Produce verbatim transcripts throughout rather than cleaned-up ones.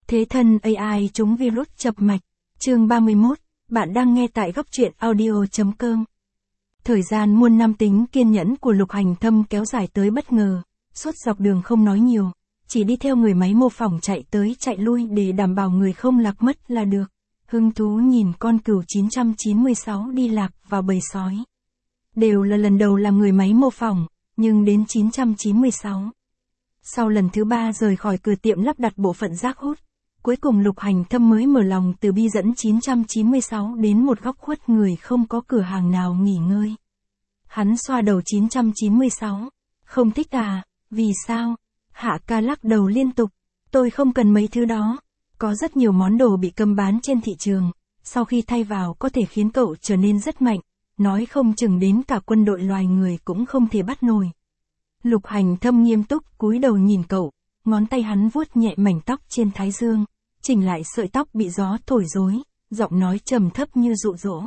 Thế thân a i chống virus chập mạch. Chương ba mươi mốt, bạn đang nghe tại góc truyện audio chấm com. Thời gian muôn năm tính kiên nhẫn của Lục Hành Thâm kéo dài tới bất ngờ, suốt dọc đường không nói nhiều, chỉ đi theo người máy mô phỏng chạy tới chạy lui để đảm bảo người không lạc mất là được. Hứng thú nhìn con cừu chín trăm chín mươi sáu đi lạc vào bầy sói. Đều là lần đầu làm người máy mô phỏng, nhưng đến chín trăm chín mươi sáu. Sau lần thứ ba rời khỏi cửa tiệm lắp đặt bộ phận rác hút, cuối cùng Lục Hành Thâm mới mở lòng từ bi dẫn chín trăm chín mươi sáu đến một góc khuất người không có cửa hàng nào nghỉ ngơi. Hắn xoa đầu chín trăm chín mươi sáu, không thích à, vì sao? Hạ ca lắc đầu liên tục, tôi không cần mấy thứ đó, có rất nhiều món đồ bị cấm bán trên thị trường, sau khi thay vào có thể khiến cậu trở nên rất mạnh, nói không chừng đến cả quân đội loài người cũng không thể bắt nổi. Lục Hành Thâm nghiêm túc cúi đầu nhìn cậu, ngón tay hắn vuốt nhẹ mảnh tóc trên thái dương, chỉnh lại sợi tóc bị gió thổi rối, giọng nói trầm thấp như dụ dỗ.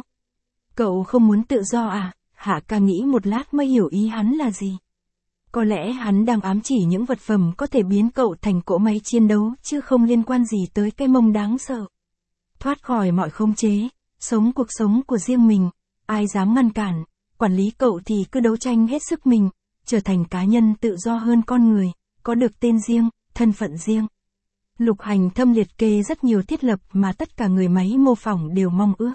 Cậu không muốn tự do à? Hạ ca nghĩ một lát mới hiểu ý hắn là gì. Có lẽ hắn đang ám chỉ những vật phẩm có thể biến cậu thành cỗ máy chiến đấu chứ không liên quan gì tới cái mông đáng sợ. Thoát khỏi mọi khống chế, sống cuộc sống của riêng mình, ai dám ngăn cản, quản lý cậu thì cứ đấu tranh hết sức mình, trở thành cá nhân tự do hơn con người, có được tên riêng, thân phận riêng. Lục Hành Thâm liệt kê rất nhiều thiết lập mà tất cả người máy mô phỏng đều mong ước.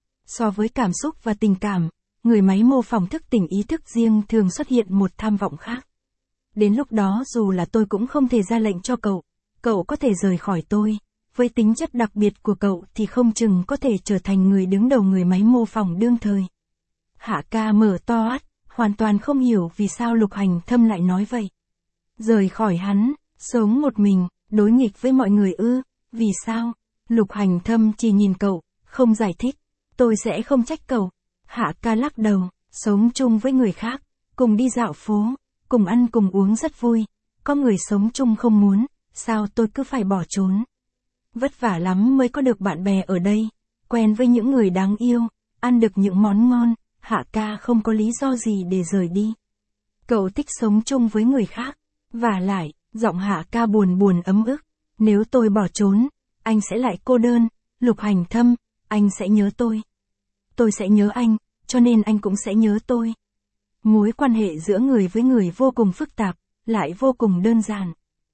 So với cảm xúc và tình cảm, người máy mô phỏng thức tỉnh ý thức riêng thường xuất hiện một tham vọng khác. Đến lúc đó dù là tôi cũng không thể ra lệnh cho cậu, cậu có thể rời khỏi tôi, với tính chất đặc biệt của cậu thì không chừng có thể trở thành người đứng đầu người máy mô phỏng đương thời. Hạ ca mở to mắt, hoàn toàn không hiểu vì sao Lục Hành Thâm lại nói vậy. Rời khỏi hắn, sống một mình, đối nghịch với mọi người ư, vì sao? Lục Hành Thâm chỉ nhìn cậu, không giải thích, tôi sẽ không trách cậu. Hạ ca lắc đầu, sống chung với người khác, cùng đi dạo phố, cùng ăn cùng uống rất vui, có người sống chung không muốn, sao tôi cứ phải bỏ trốn? Vất vả lắm mới có được bạn bè ở đây, quen với những người đáng yêu, ăn được những món ngon, Hạ ca không có lý do gì để rời đi. Cậu thích sống chung với người khác, vả lại, giọng Hạ ca buồn buồn ấm ức, nếu tôi bỏ trốn, anh sẽ lại cô đơn, Lục Hành Thâm, anh sẽ nhớ tôi. Tôi sẽ nhớ anh, cho nên anh cũng sẽ nhớ tôi. Mối quan hệ giữa người với người vô cùng phức tạp, lại vô cùng đơn giản.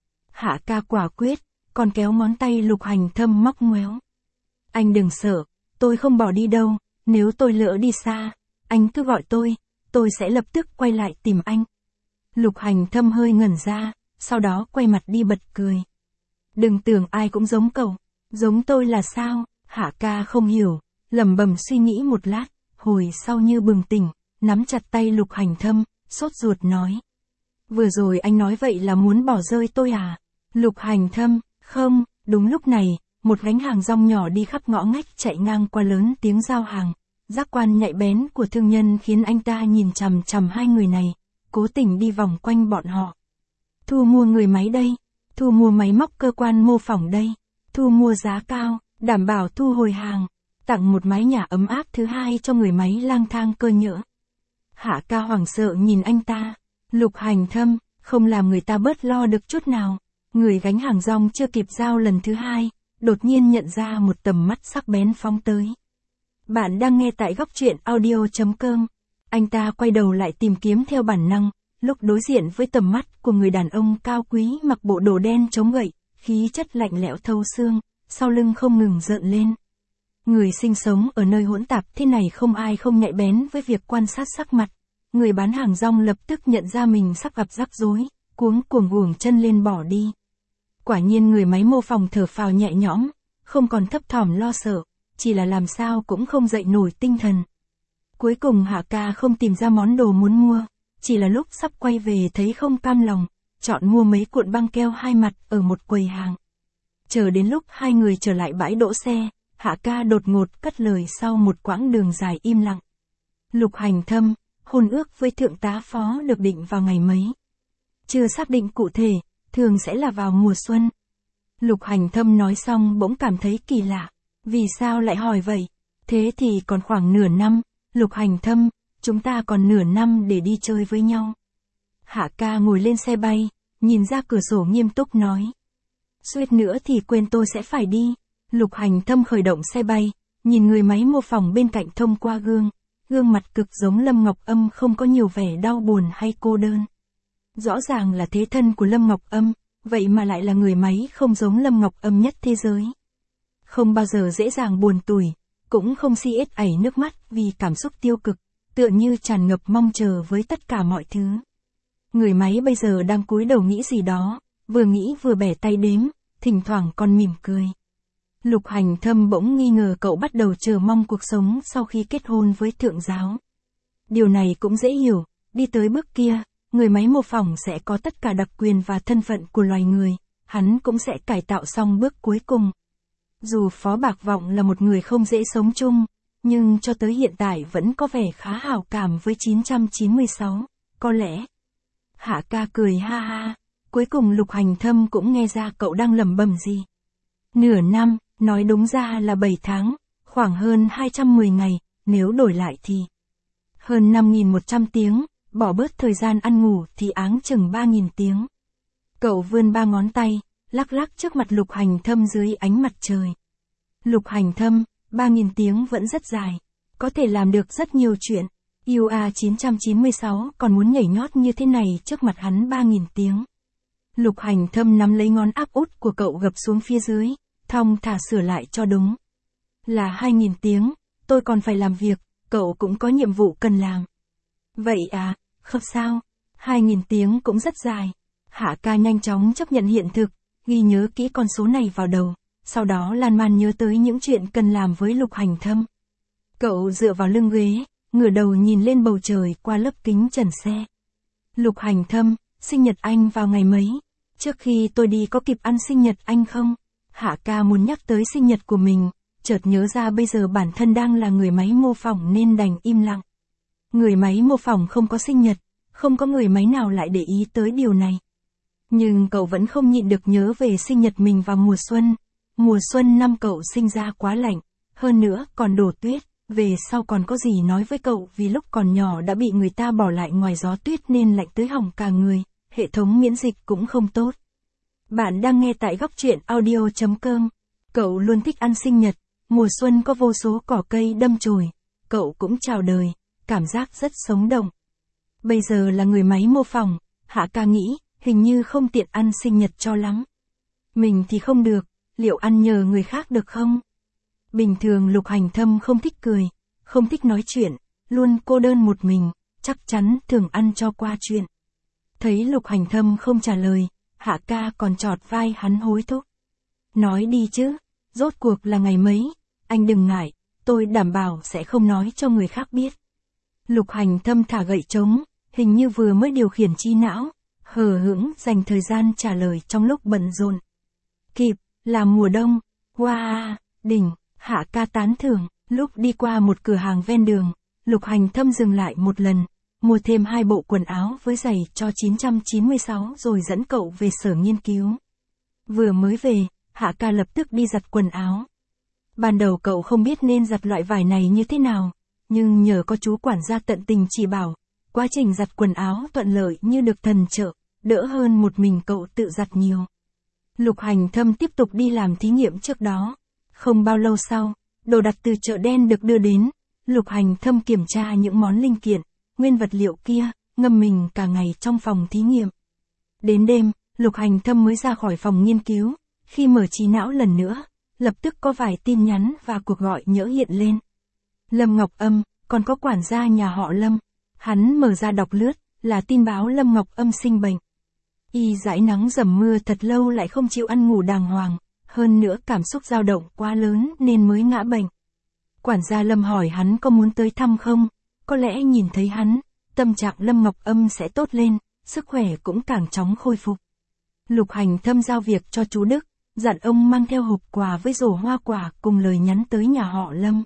Hạ ca quả quyết, còn kéo ngón tay Lục Hành Thâm móc ngoéo. Anh đừng sợ, tôi không bỏ đi đâu, nếu tôi lỡ đi xa, anh cứ gọi tôi, tôi sẽ lập tức quay lại tìm anh. Lục Hành Thâm hơi ngẩn ra, sau đó quay mặt đi bật cười. Đừng tưởng ai cũng giống cậu, giống tôi là sao? Hạ ca không hiểu, lẩm bẩm suy nghĩ một lát, hồi sau như bừng tỉnh, nắm chặt tay Lục Hành Thâm, sốt ruột nói. Vừa rồi anh nói vậy là muốn bỏ rơi tôi à? Lục Hành Thâm, không, đúng lúc này, một gánh hàng rong nhỏ đi khắp ngõ ngách chạy ngang qua lớn tiếng giao hàng. Giác quan nhạy bén của thương nhân khiến anh ta nhìn chằm chằm hai người này, cố tình đi vòng quanh bọn họ. Thu mua người máy đây, thu mua máy móc cơ quan mô phỏng đây, thu mua giá cao, đảm bảo thu hồi hàng, tặng một mái nhà ấm áp thứ hai cho người máy lang thang cơ nhỡ. Hạ ca hoảng sợ nhìn anh ta, Lục Hành Thâm, không làm người ta bớt lo được chút nào. Người gánh hàng rong chưa kịp giao lần thứ hai, đột nhiên nhận ra một tầm mắt sắc bén phóng tới. Bạn đang nghe tại góc truyện audio chấm com. Anh ta quay đầu lại tìm kiếm theo bản năng, lúc đối diện với tầm mắt của người đàn ông cao quý mặc bộ đồ đen chống gậy, khí chất lạnh lẽo thấu xương, sau lưng không ngừng rợn lên. Người sinh sống ở nơi hỗn tạp thế này không ai không nhạy bén với việc quan sát sắc mặt. Người bán hàng rong lập tức nhận ra mình sắp gặp rắc rối, cuống cuồng guồng chân lên bỏ đi. Quả nhiên người máy mô phỏng thở phào nhẹ nhõm, không còn thấp thỏm lo sợ, chỉ là làm sao cũng không dậy nổi tinh thần. Cuối cùng Hạ ca không tìm ra món đồ muốn mua, chỉ là lúc sắp quay về thấy không cam lòng, chọn mua mấy cuộn băng keo hai mặt ở một quầy hàng. Chờ đến lúc hai người trở lại bãi đỗ xe, Hạ ca đột ngột cất lời sau một quãng đường dài im lặng. Lục Hành Thâm, hôn ước với thượng tá phó được định vào ngày mấy? Chưa xác định cụ thể, thường sẽ là vào mùa xuân. Lục Hành Thâm nói xong bỗng cảm thấy kỳ lạ. Vì sao lại hỏi vậy? Thế thì còn khoảng nửa năm, Lục Hành Thâm, chúng ta còn nửa năm để đi chơi với nhau. Hạ ca ngồi lên xe bay, nhìn ra cửa sổ nghiêm túc nói. suýt nữa thì quên tôi sẽ phải đi. Lục Hành Thâm khởi động xe bay, nhìn người máy mô phỏng bên cạnh thông qua gương. Gương mặt cực giống Lâm Ngọc Âm không có nhiều vẻ đau buồn hay cô đơn. Rõ ràng là thế thân của Lâm Ngọc Âm, vậy mà lại là người máy không giống Lâm Ngọc Âm nhất thế giới. Không bao giờ dễ dàng buồn tủi, cũng không si ết ảy nước mắt vì cảm xúc tiêu cực, tựa như tràn ngập mong chờ với tất cả mọi thứ. Người máy bây giờ đang cúi đầu nghĩ gì đó, vừa nghĩ vừa bẻ tay đếm, thỉnh thoảng còn mỉm cười. Lục Hành Thâm bỗng nghi ngờ cậu bắt đầu chờ mong cuộc sống sau khi kết hôn với thượng giáo. Điều này cũng dễ hiểu, đi tới bước kia, người máy mô phỏng sẽ có tất cả đặc quyền và thân phận của loài người, hắn cũng sẽ cải tạo xong bước cuối cùng. Dù Phó Bạc Vọng là một người không dễ sống chung, nhưng cho tới hiện tại vẫn có vẻ khá hảo cảm với chín trăm chín mươi sáu, có lẽ. Hạ ca cười ha ha, cuối cùng Lục Hành Thâm cũng nghe ra cậu đang lẩm bẩm gì. Nửa năm, nói đúng ra là bảy tháng, khoảng hơn hai trăm mười ngày, nếu đổi lại thì hơn năm nghìn một trăm tiếng, bỏ bớt thời gian ăn ngủ thì áng chừng ba nghìn tiếng. Cậu vươn ba ngón tay, lắc lắc trước mặt Lục Hành Thâm dưới ánh mặt trời. Lục Hành Thâm, ba nghìn tiếng vẫn rất dài, có thể làm được rất nhiều chuyện. u a chín trăm chín mươi sáu còn muốn nhảy nhót như thế này trước mặt hắn ba nghìn tiếng. Lục Hành Thâm nắm lấy ngón áp út của cậu gập xuống phía dưới, thong thả sửa lại cho đúng. Là hai nghìn tiếng, tôi còn phải làm việc, cậu cũng có nhiệm vụ cần làm. Vậy à, không sao, hai nghìn tiếng cũng rất dài. Hạ ca nhanh chóng chấp nhận hiện thực, ghi nhớ kỹ con số này vào đầu, sau đó lan man nhớ tới những chuyện cần làm với Lục Hành Thâm. Cậu dựa vào lưng ghế, ngửa đầu nhìn lên bầu trời qua lớp kính trần xe. Lục Hành Thâm, sinh nhật anh vào ngày mấy? Trước khi tôi đi có kịp ăn sinh nhật anh không? Hạ ca muốn nhắc tới sinh nhật của mình, chợt nhớ ra bây giờ bản thân đang là người máy mô phỏng nên đành im lặng. Người máy mô phỏng không có sinh nhật, không có người máy nào lại để ý tới điều này. Nhưng cậu vẫn không nhịn được nhớ về sinh nhật mình vào mùa xuân. Mùa xuân năm cậu sinh ra quá lạnh, hơn nữa còn đổ tuyết, về sau còn có gì nói với cậu vì lúc còn nhỏ đã bị người ta bỏ lại ngoài gió tuyết nên lạnh tới hỏng cả người, hệ thống miễn dịch cũng không tốt. Bạn đang nghe tại góc truyện audio chấm com. Cậu luôn thích ăn sinh nhật, mùa xuân có vô số cỏ cây đâm chồi, cậu cũng chào đời, cảm giác rất sống động. Bây giờ là người máy mô phỏng, Hạ ca nghĩ, hình như không tiện ăn sinh nhật cho lắm. Mình thì không được, liệu ăn nhờ người khác được không? Bình thường Lục Hành Thâm không thích cười, không thích nói chuyện, luôn cô đơn một mình, chắc chắn thường ăn cho qua chuyện. Thấy Lục Hành Thâm không trả lời, Hạ ca còn chọt vai hắn hối thúc. Nói đi chứ, rốt cuộc là ngày mấy, anh đừng ngại, tôi đảm bảo sẽ không nói cho người khác biết. Lục Hành Thâm thả gậy trống, hình như vừa mới điều khiển chi não, hờ hững dành thời gian trả lời trong lúc bận rộn. Kịp, là mùa đông, wow, đỉnh, Hạ ca tán thưởng. Lúc đi qua một cửa hàng ven đường, Lục Hành Thâm dừng lại một lần, mua thêm hai bộ quần áo với giày cho chín trăm chín mươi sáu rồi dẫn cậu về sở nghiên cứu. Vừa mới về, Hạ ca lập tức đi giặt quần áo. Ban đầu cậu không biết nên giặt loại vải này như thế nào, nhưng nhờ có chú quản gia tận tình chỉ bảo, quá trình giặt quần áo thuận lợi như được thần trợ, đỡ hơn một mình cậu tự giặt nhiều. Lục Hành Thâm tiếp tục đi làm thí nghiệm trước đó. Không bao lâu sau, đồ đặt từ chợ đen được đưa đến, Lục Hành Thâm kiểm tra những món linh kiện, nguyên vật liệu kia, ngâm mình cả ngày trong phòng thí nghiệm. Đến đêm, Lục Hành Thâm mới ra khỏi phòng nghiên cứu, khi mở trí não lần nữa, lập tức có vài tin nhắn và cuộc gọi nhỡ hiện lên. Lâm Ngọc Âm, còn có quản gia nhà họ Lâm. Hắn mở ra đọc lướt, là tin báo Lâm Ngọc Âm sinh bệnh. Y dãi nắng dầm mưa thật lâu lại không chịu ăn ngủ đàng hoàng, hơn nữa cảm xúc dao động quá lớn nên mới ngã bệnh. Quản gia Lâm hỏi hắn có muốn tới thăm không, có lẽ nhìn thấy hắn, tâm trạng Lâm Ngọc Âm sẽ tốt lên, sức khỏe cũng càng chóng khôi phục. Lục Hành Thâm giao việc cho chú Đức, dặn ông mang theo hộp quà với rổ hoa quả cùng lời nhắn tới nhà họ Lâm.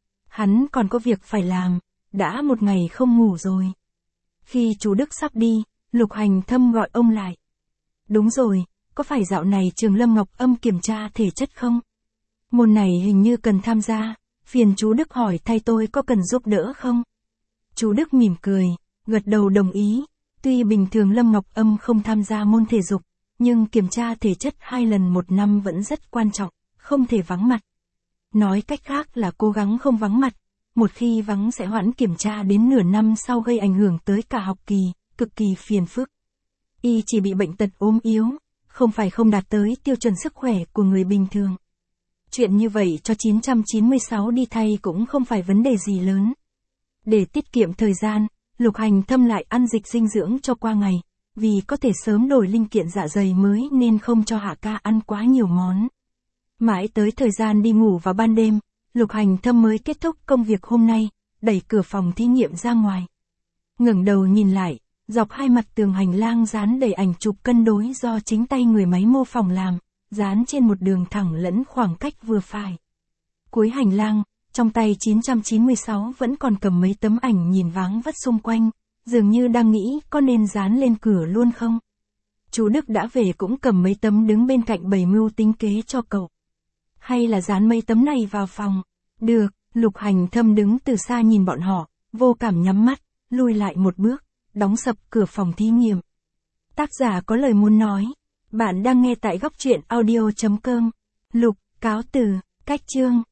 Hắn còn có việc phải làm, đã một ngày không ngủ rồi. Khi chú Đức sắp đi, Lục Hành Thâm gọi ông lại. Đúng rồi, có phải dạo này trường Lâm Ngọc Âm kiểm tra thể chất không? Môn này hình như cần tham gia, phiền chú Đức hỏi thay tôi có cần giúp đỡ không? Chú Đức mỉm cười, gật đầu đồng ý. Tuy bình thường Lâm Ngọc Âm không tham gia môn thể dục, Nhưng kiểm tra thể chất hai lần một năm vẫn rất quan trọng, không thể vắng mặt. Nói cách khác là cố gắng không vắng mặt, một khi vắng sẽ hoãn kiểm tra đến nửa năm sau gây ảnh hưởng tới cả học kỳ, cực kỳ phiền phức. Y chỉ bị bệnh tật ốm yếu, không phải không đạt tới tiêu chuẩn sức khỏe của người bình thường. Chuyện như vậy cho chín trăm chín mươi sáu đi thay cũng không phải vấn đề gì lớn. Để tiết kiệm thời gian, Lục Hành Thâm lại ăn dịch dinh dưỡng cho qua ngày, vì có thể sớm đổi linh kiện dạ dày mới nên không cho Hạ ca ăn quá nhiều món. Mãi tới thời gian đi ngủ vào ban đêm, Lục Hành Thâm mới kết thúc công việc hôm nay, đẩy cửa phòng thí nghiệm ra ngoài. Ngẩng đầu nhìn lại, dọc hai mặt tường hành lang dán đầy ảnh chụp cân đối do chính tay người máy mô phỏng làm, dán trên một đường thẳng lẫn khoảng cách vừa phải. Cuối hành lang, trong tay chín trăm chín mươi sáu vẫn còn cầm mấy tấm ảnh nhìn váng vất xung quanh, dường như đang nghĩ có nên dán lên cửa luôn không. Chú Đức đã về cũng cầm mấy tấm đứng bên cạnh bày mưu tính kế cho cậu. Hay là dán mấy tấm này vào phòng? Được, Lục Hành Thâm đứng từ xa nhìn bọn họ, vô cảm nhắm mắt, lùi lại một bước, đóng sập cửa phòng thí nghiệm. Tác giả có lời muốn nói. Bạn đang nghe tại góc truyện audio chấm com. Lục, cáo từ, cách chương.